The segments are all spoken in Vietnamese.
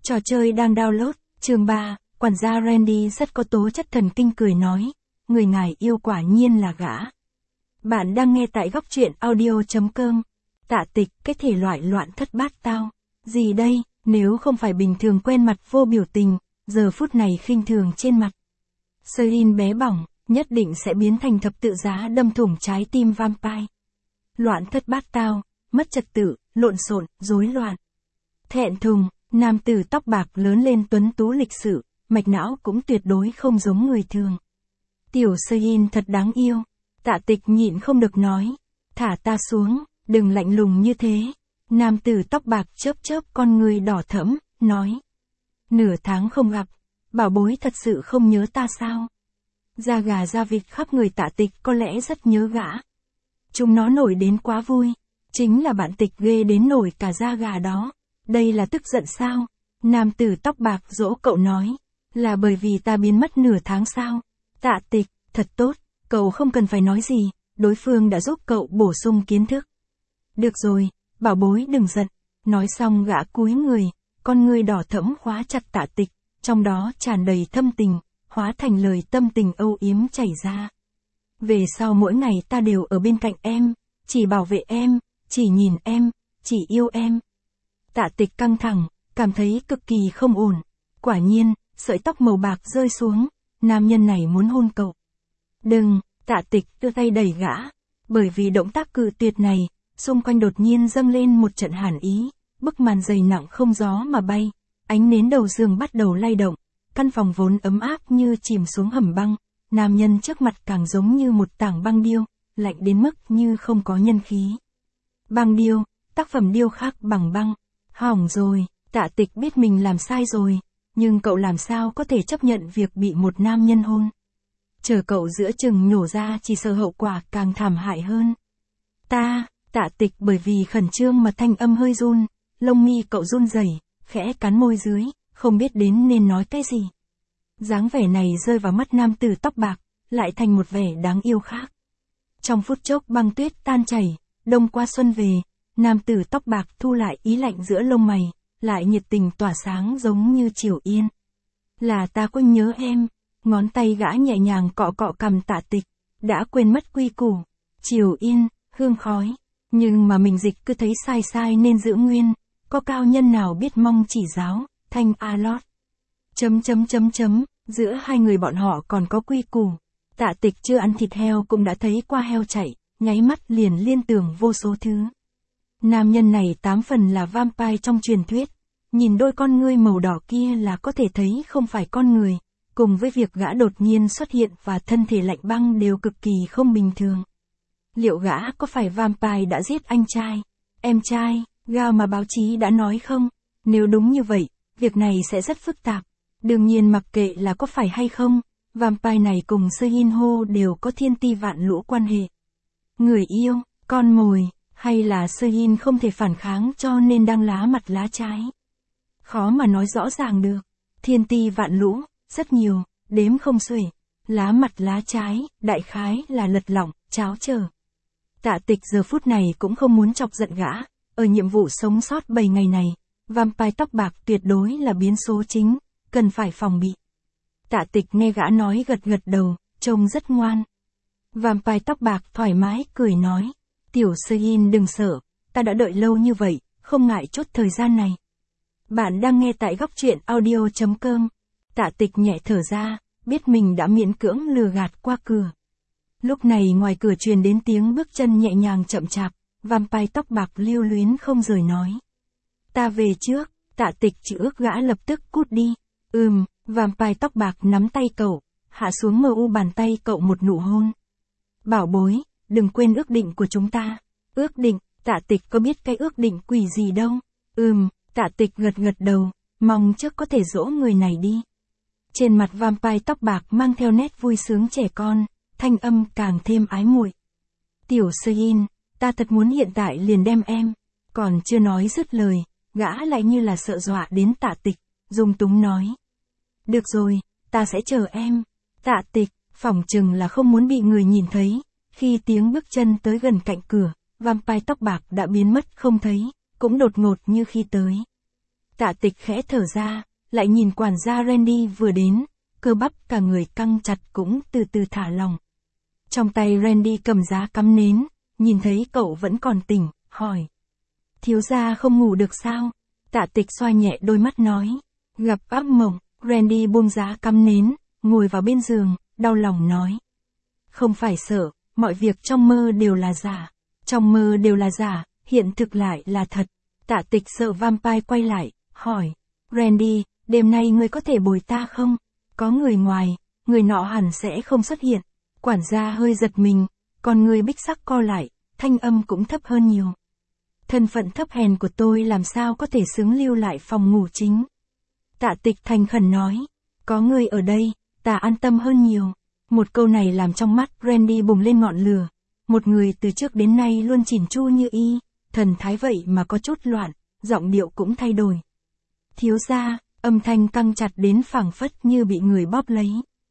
Trò chơi đang download, chương 3, quản gia Randy rất có tố chất thần kinh cười nói, người ngài yêu quả nhiên là gã. Bạn đang nghe tại góc truyện audio.com. Tạ Tịch, cái thể loại loạn thất bát tao. Gì đây, nếu không phải bình thường quen mặt vô biểu tình, giờ phút này khinh thường trên mặt. Celine bé bỏng, nhất định sẽ biến thành thập tự giá đâm thủng trái tim vampire. Loạn thất bát tao, mất trật tự, lộn xộn, rối loạn. Thẹn thùng, nam tử tóc bạc lớn lên tuấn tú lịch sự, mạch não cũng tuyệt đối không giống người thường. Tiểu Celine thật đáng yêu. Tạ Tịch nhịn không được nói, thả ta xuống, đừng lạnh lùng như thế. Nam tử tóc bạc chớp chớp con người đỏ thẫm, nói. Nửa tháng không gặp, bảo bối thật sự không nhớ ta sao? Da gà da vịt khắp người Tạ Tịch có lẽ rất nhớ gã. Chúng nó nổi đến quá vui, chính là bạn Tịch ghê đến nổi cả da gà đó. Đây là tức giận sao? Nam tử tóc bạc dỗ cậu nói, là bởi vì ta biến mất nửa tháng sao? Tạ Tịch, thật tốt, cậu không cần phải nói gì, đối phương đã giúp cậu bổ sung kiến thức. Được rồi, bảo bối đừng giận. Nói xong gã cúi người, con người đỏ thẫm khóa chặt Tạ Tịch, trong đó tràn đầy thâm tình, hóa thành lời tâm tình âu yếm chảy ra. Về sau mỗi ngày ta đều ở bên cạnh em, chỉ bảo vệ em, chỉ nhìn em, chỉ yêu em. Tạ Tịch căng thẳng, cảm thấy cực kỳ không ổn. Quả nhiên, sợi tóc màu bạc rơi xuống, nam nhân này muốn hôn cậu. Đừng, Tạ Tịch đưa tay đẩy gã. Bởi vì động tác cự tuyệt này, xung quanh đột nhiên dâng lên một trận hàn ý, bức màn dày nặng không gió mà bay, ánh nến đầu giường bắt đầu lay động, căn phòng vốn ấm áp như chìm xuống hầm băng, nam nhân trước mặt càng giống như một tảng băng điêu, lạnh đến mức như không có nhân khí. Băng điêu, tác phẩm điêu khắc bằng băng. Hỏng rồi, Tạ Tịch biết mình làm sai rồi, nhưng cậu làm sao có thể chấp nhận việc bị một nam nhân hôn. Chờ cậu giữa chừng nhổ ra chỉ sợ hậu quả càng thảm hại hơn. Tạ Tịch bởi vì khẩn trương mà thanh âm hơi run, lông mi cậu run rẩy, khẽ cắn môi dưới, không biết đến nên nói cái gì. Dáng vẻ này rơi vào mắt nam tử tóc bạc, lại thành một vẻ đáng yêu khác. Trong phút chốc băng tuyết tan chảy, đông qua xuân về, nam tử tóc bạc thu lại ý lạnh giữa lông mày, lại nhiệt tình tỏa sáng giống như chiều yên. Là ta quên nhớ em, ngón tay gã nhẹ nhàng cọ cọ cằm Tạ Tịch, đã quên mất quy củ. Chiều yên, hương khói, nhưng mà mình dịch cứ thấy sai nên giữ nguyên, có cao nhân nào biết mong chỉ giáo, thanh a lót. Giữa hai người bọn họ còn có quy củ. Tạ Tịch chưa ăn thịt heo cũng đã thấy qua heo chạy, nháy mắt liền liên tưởng vô số thứ. Nam nhân này 8 phần là vampire trong truyền thuyết, nhìn đôi con ngươi màu đỏ kia là có thể thấy không phải con người, cùng với việc gã đột nhiên xuất hiện và thân thể lạnh băng đều cực kỳ không bình thường. Liệu gã có phải vampire đã giết anh trai, em trai, gao mà báo chí đã nói không? Nếu đúng như vậy, việc này sẽ rất phức tạp. Đương nhiên mặc kệ là có phải hay không, vampire này cùng Seinho đều có thiên ti vạn lũ quan hệ. Người yêu, con mồi, hay là Sein không thể phản kháng cho nên đang lá mặt lá trái. Khó mà nói rõ ràng được. Thiên ti vạn lũ, rất nhiều, đếm không xuể. Lá mặt lá trái, đại khái là lật lỏng, cháo chờ. Tạ Tịch giờ phút này cũng không muốn chọc giận gã. Ở nhiệm vụ sống sót 7 ngày này, vampire tóc bạc tuyệt đối là biến số chính, cần phải phòng bị. Tạ Tịch nghe gã nói gật đầu, trông rất ngoan. Vampire tóc bạc thoải mái cười nói, tiểu Sein đừng sợ, ta đã đợi lâu như vậy, không ngại chốt thời gian này. Bạn đang nghe tại góc truyện audio.com. Tạ Tịch nhẹ thở ra, biết mình đã miễn cưỡng lừa gạt qua cửa. Lúc này ngoài cửa truyền đến tiếng bước chân nhẹ nhàng chậm chạp, vampire tóc bạc lưu luyến không rời nói. Ta về trước. Tạ Tịch chỉ ước gã lập tức cút đi. Vampire tóc bạc nắm tay cậu, hạ xuống mu bàn tay cậu một nụ hôn. Bảo bối, đừng quên ước định của chúng ta. Ước định, Tạ Tịch có biết cái ước định quỷ gì đâu. Tạ Tịch gật đầu, mong trước có thể dỗ người này đi. Trên mặt vampire tóc bạc mang theo nét vui sướng trẻ con, thanh âm càng thêm ái muội. Tiểu Sein, ta thật muốn hiện tại liền đem em. Còn chưa nói dứt lời, gã lại như là sợ dọa đến Tạ Tịch, dung túng nói. Được rồi, ta sẽ chờ em. Tạ Tịch, phỏng chừng là không muốn bị người nhìn thấy. Khi tiếng bước chân tới gần cạnh cửa, vampire tóc bạc đã biến mất không thấy, cũng đột ngột như khi tới. Tạ Tịch khẽ thở ra, lại nhìn quản gia Randy vừa đến, cơ bắp cả người căng chặt cũng từ từ thả lỏng. Trong tay Randy cầm giá cắm nến, nhìn thấy cậu vẫn còn tỉnh, hỏi. Thiếu gia không ngủ được sao? Tạ Tịch xoa nhẹ đôi mắt nói. Gặp ác mộng, Randy buông giá cắm nến, ngồi vào bên giường, đau lòng nói. Không phải sợ, mọi việc trong mơ đều là giả. Trong mơ đều là giả, hiện thực lại là thật. Tạ Tịch sợ vampire quay lại, hỏi. Randy, đêm nay ngươi có thể bồi ta không? Có người ngoài, người nọ hẳn sẽ không xuất hiện. Quản gia hơi giật mình, còn người bích sắc co lại, thanh âm cũng thấp hơn nhiều. Thân phận thấp hèn của tôi làm sao có thể xứng lưu lại phòng ngủ chính. Tạ Tịch thành khẩn nói, có người ở đây, ta an tâm hơn nhiều. Một câu này làm trong mắt Randy bùng lên ngọn lửa. Một người từ trước đến nay luôn chỉn chu như y, thần thái vậy mà có chút loạn, giọng điệu cũng thay đổi. Thiếu gia, âm thanh căng chặt đến phảng phất như bị người bóp lấy.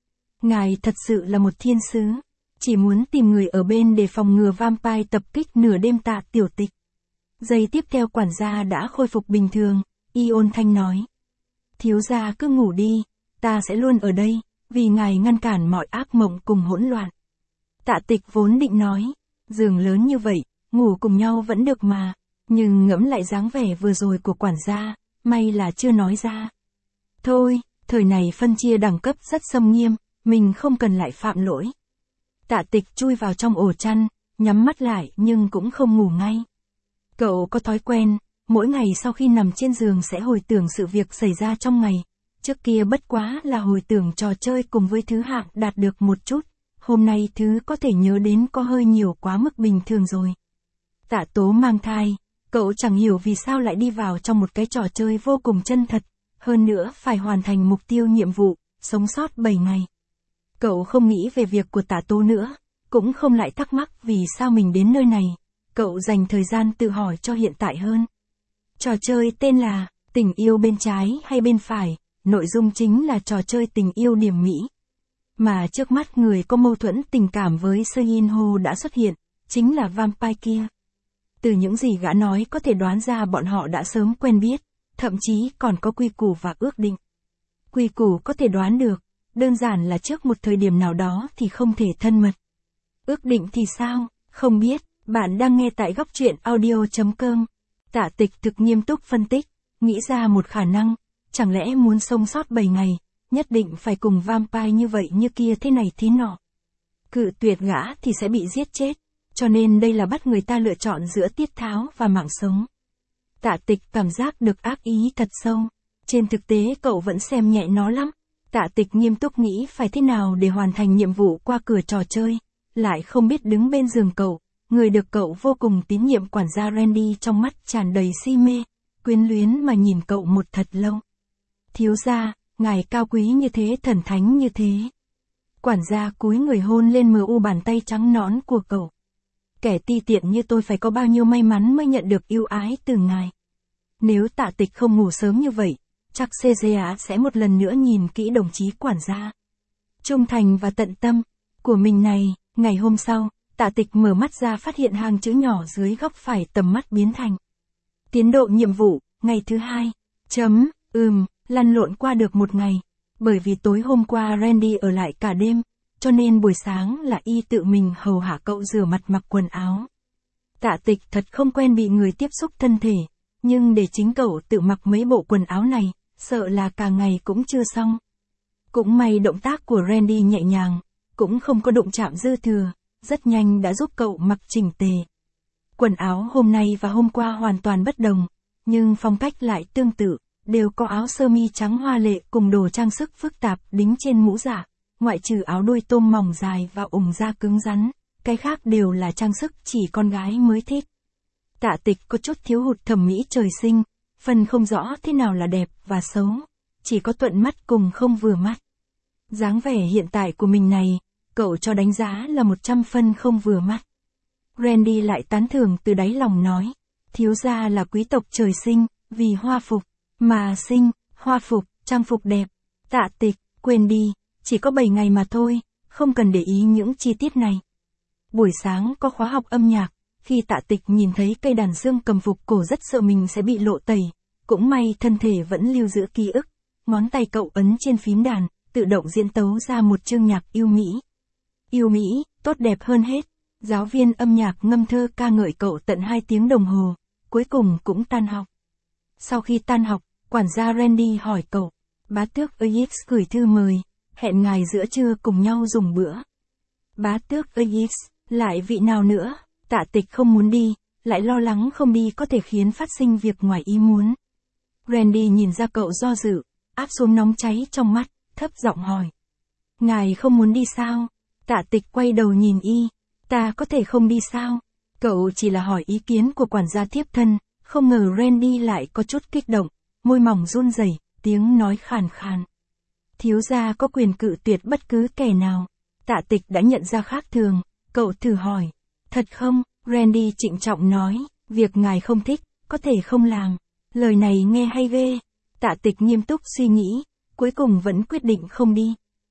Ngài thật sự là một thiên sứ, chỉ muốn tìm người ở bên để phòng ngừa vampire tập kích nửa đêm. Tạ Tiểu Tịch. Giây tiếp theo quản gia đã khôi phục bình thường, y ôn thanh nói. Thiếu gia cứ ngủ đi, ta sẽ luôn ở đây, vì ngài ngăn cản mọi ác mộng cùng hỗn loạn. Tạ Tịch vốn định nói, giường lớn như vậy, ngủ cùng nhau vẫn được mà, nhưng ngẫm lại dáng vẻ vừa rồi của quản gia, may là chưa nói ra. Thôi, thời này phân chia đẳng cấp rất xâm nghiêm, mình không cần lại phạm lỗi. Tạ Tịch chui vào trong ổ chăn, nhắm mắt lại nhưng cũng không ngủ ngay. Cậu có thói quen, mỗi ngày sau khi nằm trên giường sẽ hồi tưởng sự việc xảy ra trong ngày. Trước kia bất quá là hồi tưởng trò chơi cùng với thứ hạng đạt được một chút. Hôm nay thứ có thể nhớ đến có hơi nhiều quá mức bình thường rồi. Tạ Tố mang thai, cậu chẳng hiểu vì sao lại đi vào trong một cái trò chơi vô cùng chân thật. Hơn nữa phải hoàn thành mục tiêu nhiệm vụ, sống sót 7 ngày. Cậu không nghĩ về việc của Tạ Tố nữa, cũng không lại thắc mắc vì sao mình đến nơi này. Cậu dành thời gian tự hỏi cho hiện tại hơn. Trò chơi tên là Tình yêu bên trái hay bên phải, nội dung chính là trò chơi tình yêu điểm mỹ. Mà trước mắt người có mâu thuẫn tình cảm với Seo In Ho đã xuất hiện, chính là vampire kia. Từ những gì gã nói có thể đoán ra bọn họ đã sớm quen biết, thậm chí còn có quy củ và ước định. Quy củ có thể đoán được, đơn giản là trước một thời điểm nào đó thì không thể thân mật. Ước định thì sao, không biết. Bạn đang nghe tại góc truyện audio.com. Tạ Tịch thực nghiêm túc phân tích, nghĩ ra một khả năng, chẳng lẽ muốn sống sót 7 ngày, nhất định phải cùng vampire như vậy như kia thế này thế nọ. Cự tuyệt gã thì sẽ bị giết chết, cho nên đây là bắt người ta lựa chọn giữa tiết tháo và mạng sống. Tạ Tịch cảm giác được ác ý thật sâu, trên thực tế cậu vẫn xem nhẹ nó lắm. Tạ Tịch nghiêm túc nghĩ phải thế nào để hoàn thành nhiệm vụ qua cửa trò chơi, lại không biết đứng bên giường cậu. Người được cậu vô cùng tín nhiệm quản gia Randy trong mắt tràn đầy si mê, quyến luyến mà nhìn cậu một thật lâu. Thiếu gia, ngài cao quý như thế, thần thánh như thế. Quản gia cúi người hôn lên mờ u bàn tay trắng nõn của cậu. Kẻ ti tiện như tôi phải có bao nhiêu may mắn mới nhận được yêu ái từ ngài. Nếu Tạ Tịch không ngủ sớm như vậy, chắc CGA sẽ một lần nữa nhìn kỹ đồng chí quản gia. Trung thành và tận tâm của mình này. Ngày hôm sau, Tạ Tịch mở mắt ra phát hiện hàng chữ nhỏ dưới góc phải tầm mắt biến thành. Tiến độ nhiệm vụ, ngày thứ 2. Lăn lộn qua được một ngày. Bởi vì tối hôm qua Randy ở lại cả đêm, cho nên buổi sáng là y tự mình hầu hạ cậu rửa mặt mặc quần áo. Tạ Tịch thật không quen bị người tiếp xúc thân thể, nhưng để chính cậu tự mặc mấy bộ quần áo này, sợ là cả ngày cũng chưa xong. Cũng may động tác của Randy nhẹ nhàng, cũng không có đụng chạm dư thừa, rất nhanh đã giúp cậu mặc chỉnh tề. Quần áo hôm nay và hôm qua hoàn toàn bất đồng, nhưng phong cách lại tương tự, đều có áo sơ mi trắng hoa lệ cùng đồ trang sức phức tạp đính trên mũ dạ, ngoại trừ áo đuôi tôm mỏng dài và ủng da cứng rắn, cái khác đều là trang sức chỉ con gái mới thích. Tạ Tịch có chút thiếu hụt thẩm mỹ trời sinh, phân không rõ thế nào là đẹp và xấu, chỉ có thuận mắt cùng không vừa mắt. Dáng vẻ hiện tại của mình này, cậu cho đánh giá là 100 phân không vừa mắt. Randy lại tán thưởng từ đáy lòng nói, thiếu gia là quý tộc trời sinh, vì hoa phục, mà sinh, hoa phục, trang phục đẹp. Tạ Tịch, quên đi, chỉ có 7 ngày mà thôi, không cần để ý những chi tiết này. Buổi sáng có khóa học âm nhạc, khi Tạ Tịch nhìn thấy cây đàn dương cầm phục cổ rất sợ mình sẽ bị lộ tẩy, cũng may thân thể vẫn lưu giữ ký ức, ngón tay cậu ấn trên phím đàn, tự động diễn tấu ra một chương nhạc yêu mỹ. Yêu mỹ, tốt đẹp hơn hết. Giáo viên âm nhạc ngâm thơ ca ngợi cậu tận 2 tiếng đồng hồ, cuối cùng cũng tan học. Sau khi tan học, quản gia Randy hỏi cậu, bá tước Ajax gửi thư mời, hẹn ngài giữa trưa cùng nhau dùng bữa. Bá tước Ajax, lại vị nào nữa? Tạ Tịch không muốn đi, lại lo lắng không đi có thể khiến phát sinh việc ngoài ý muốn. Randy nhìn ra cậu do dự, áp xuống nóng cháy trong mắt, thấp giọng hỏi. Ngài không muốn đi sao? Tạ Tịch quay đầu nhìn y, ta có thể không đi sao? Cậu chỉ là hỏi ý kiến của quản gia thiếp thân, không ngờ Randy lại có chút kích động, môi mỏng run rẩy, tiếng nói khàn khàn. Thiếu gia có quyền cự tuyệt bất cứ kẻ nào. Tạ Tịch đã nhận ra khác thường, cậu thử hỏi. Thật không? Randy trịnh trọng nói, việc ngài không thích, có thể không làm. Lời này nghe hay ghê. Tạ Tịch nghiêm túc suy nghĩ, cuối cùng vẫn quyết định không đi.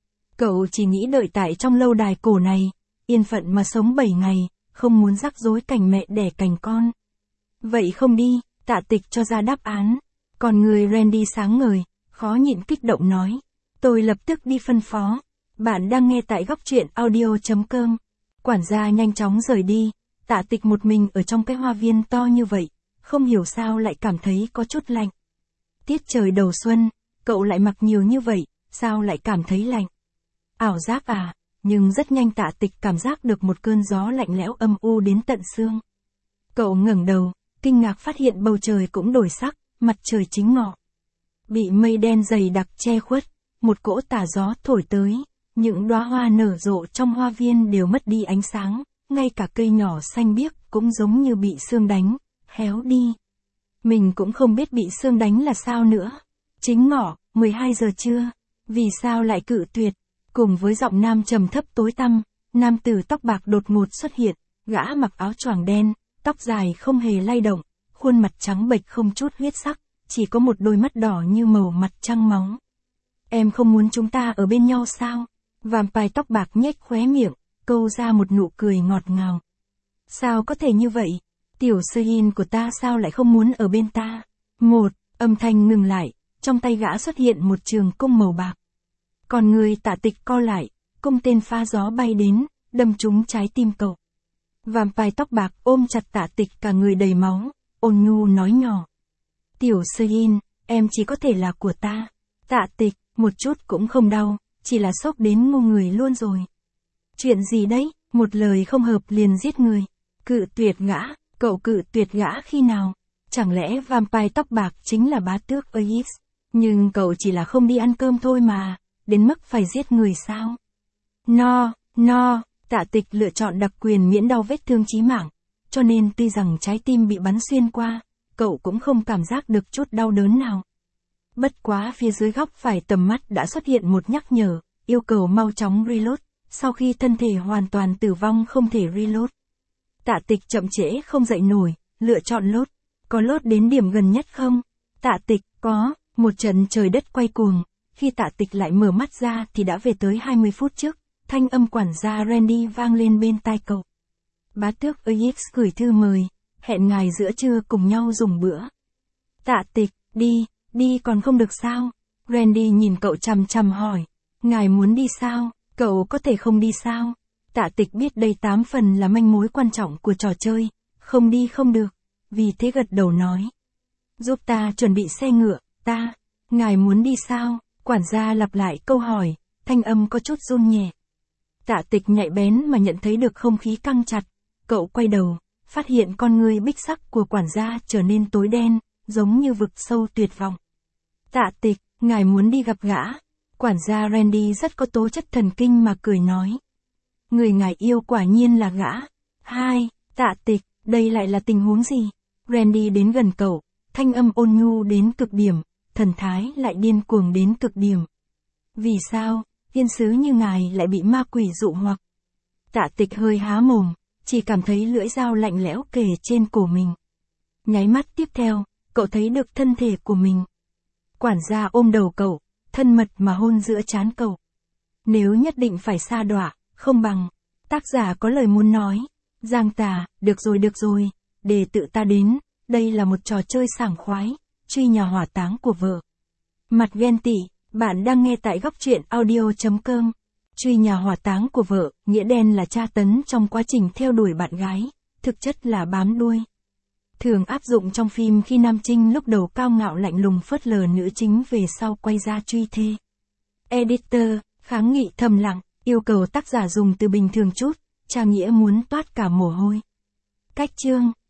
Cậu chỉ nghĩ đợi tại trong lâu đài cổ này, yên phận mà sống 7 ngày, không muốn rắc rối cảnh mẹ đẻ cành con. Vậy không đi, Tạ Tịch cho ra đáp án. Còn người Randy sáng ngời, khó nhịn kích động nói. Tôi lập tức đi phân phó. Bạn đang nghe tại góc truyện audio.com. Quản gia nhanh chóng rời đi, Tạ Tịch một mình ở trong cái hoa viên to như vậy, không hiểu sao lại cảm thấy có chút lạnh. Tiết trời đầu xuân, cậu lại mặc nhiều như vậy, sao lại cảm thấy lạnh? Ảo giác à, nhưng rất nhanh Tạ Tịch cảm giác được một cơn gió lạnh lẽo âm u đến tận xương. Cậu ngẩng đầu, kinh ngạc phát hiện bầu trời cũng đổi sắc, mặt trời chính ngọ. Bị mây đen dày đặc che khuất, một cỗ tà gió thổi tới, những đóa hoa nở rộ trong hoa viên đều mất đi ánh sáng, ngay cả cây nhỏ xanh biếc cũng giống như bị sương đánh, héo đi. Mình cũng không biết bị sương đánh là sao nữa. Chính ngọ, 12 giờ trưa, vì sao lại cự tuyệt? Cùng với giọng nam trầm thấp tối tăm, nam tử tóc bạc đột ngột xuất hiện, gã mặc áo choàng đen, tóc dài không hề lay động, khuôn mặt trắng bệch không chút huyết sắc, chỉ có một đôi mắt đỏ như màu mặt trăng máu. Em không muốn chúng ta ở bên nhau sao? Vampire tóc bạc nhếch khóe miệng, câu ra một nụ cười ngọt ngào. Sao có thể như vậy? Tiểu sơ hin của ta sao lại không muốn ở bên ta? Âm thanh ngừng lại, trong tay gã xuất hiện một trường cung màu bạc. Còn người Tạ Tịch co lại, cung tên pha gió bay đến, đâm trúng trái tim cậu. Vampire tóc bạc ôm chặt Tạ Tịch cả người đầy máu, ôn nhu nói nhỏ. Tiểu sơ hin, em chỉ có thể là của ta. Tạ Tịch, một chút cũng không đau, chỉ là sốc đến ngu người luôn rồi. Chuyện gì đấy, một lời không hợp liền giết người. Cự tuyệt gã, cậu cự tuyệt gã khi nào? Chẳng lẽ vampire tóc bạc chính là bá tước Ajax? Nhưng cậu chỉ là không đi ăn cơm thôi mà, đến mức phải giết người sao? No, Tạ Tịch lựa chọn đặc quyền miễn đau vết thương chí mạng, cho nên tuy rằng trái tim bị bắn xuyên qua, cậu cũng không cảm giác được chút đau đớn nào. Bất quá phía dưới góc phải tầm mắt đã xuất hiện một nhắc nhở, yêu cầu mau chóng reload, sau khi thân thể hoàn toàn tử vong không thể reload. Tạ Tịch chậm trễ không dậy nổi, lựa chọn load. Có load đến điểm gần nhất không? Tạ Tịch, có, một trận trời đất quay cuồng. Khi Tạ Tịch lại mở mắt ra thì đã về tới 20 phút trước, thanh âm quản gia Randy vang lên bên tai cậu. Bá tước Ajax gửi thư mời, hẹn ngài giữa trưa cùng nhau dùng bữa. Tạ Tịch, đi còn không được sao? Randy nhìn cậu chằm chằm hỏi, ngài muốn đi sao? Cậu có thể không đi sao? Tạ Tịch biết đây 8 phần là manh mối quan trọng của trò chơi, không đi không được, vì thế gật đầu nói. Giúp ta chuẩn bị xe ngựa, ngài muốn đi sao? Quản gia lặp lại câu hỏi, thanh âm có chút run nhẹ. Tạ Tịch nhạy bén mà nhận thấy được không khí căng chặt, cậu quay đầu, phát hiện con ngươi bích sắc của quản gia trở nên tối đen, giống như vực sâu tuyệt vọng. Tạ Tịch, ngài muốn đi gặp gã. Quản gia Randy rất có tố chất thần kinh mà cười nói. Người ngài yêu quả nhiên là gã. Tạ Tịch, đây lại là tình huống gì? Randy đến gần cậu, thanh âm ôn nhu đến cực điểm, thần thái lại điên cuồng đến cực điểm. Vì sao, thiên sứ như ngài lại bị ma quỷ dụ hoặc? Tạ Tịch hơi há mồm, chỉ cảm thấy lưỡi dao lạnh lẽo kề trên cổ mình. Nháy mắt tiếp theo, cậu thấy được thân thể của mình. Quản gia ôm đầu cậu, thân mật mà hôn giữa trán cậu. Nếu nhất định phải sa đọa, không bằng. Tác giả có lời muốn nói. Giang Tà, được rồi, để tự ta đến, đây là một trò chơi sảng khoái. truy nhà hỏa táng của vợ. Mặt ghen tị, bạn đang nghe tại góc truyện audio.com. Truy nhà hỏa táng của vợ, nghĩa đen là tra tấn trong quá trình theo đuổi bạn gái, thực chất là bám đuôi. Thường áp dụng trong phim khi nam chính lúc đầu cao ngạo lạnh lùng phớt lờ nữ chính về sau quay ra truy thê. Editor, kháng nghị thầm lặng, yêu cầu tác giả dùng từ bình thường chút, tra nghĩa muốn toát cả mồ hôi. Cách chương,